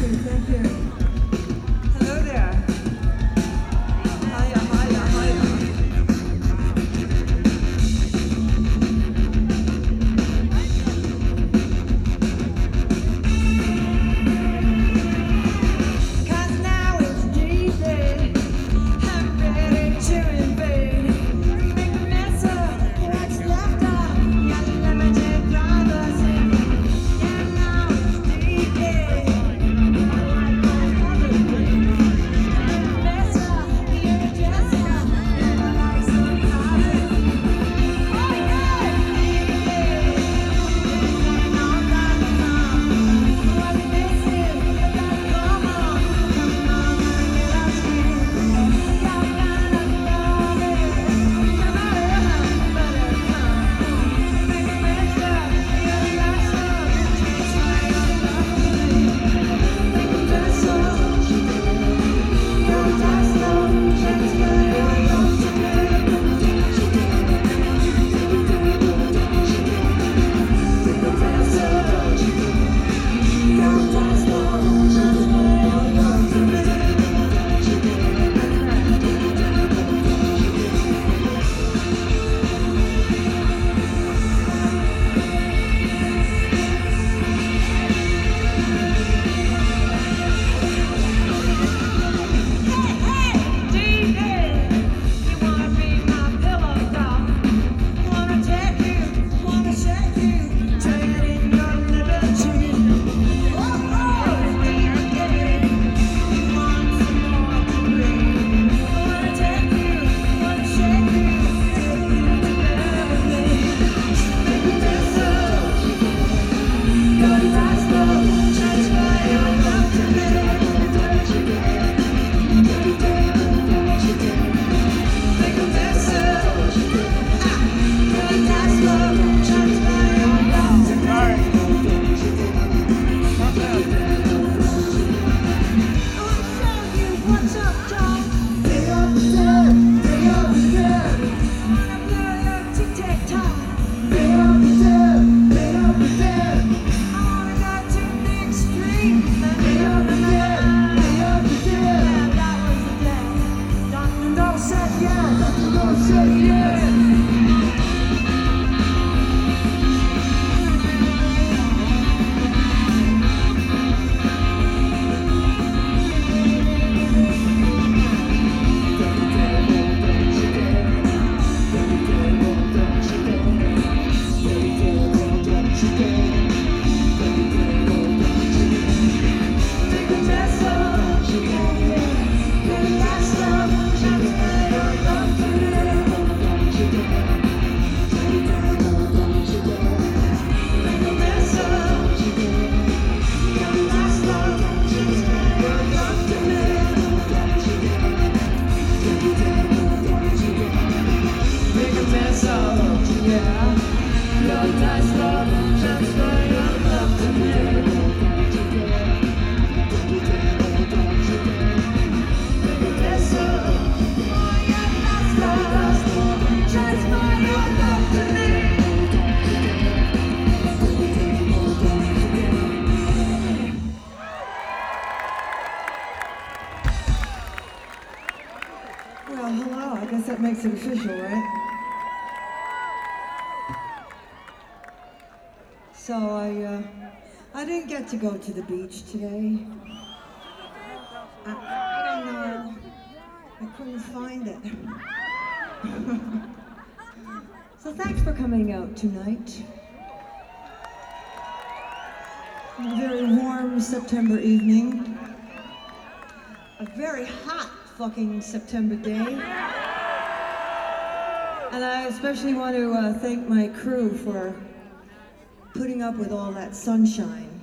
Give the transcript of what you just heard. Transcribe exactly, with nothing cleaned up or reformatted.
Makes it official, right? So I, uh, I didn't get to go to the beach today. I, I don't know. I couldn't find it. So thanks for coming out tonight. A very warm September evening. A very hot fucking September day. And I especially want to uh, thank my crew for putting up with all that sunshine.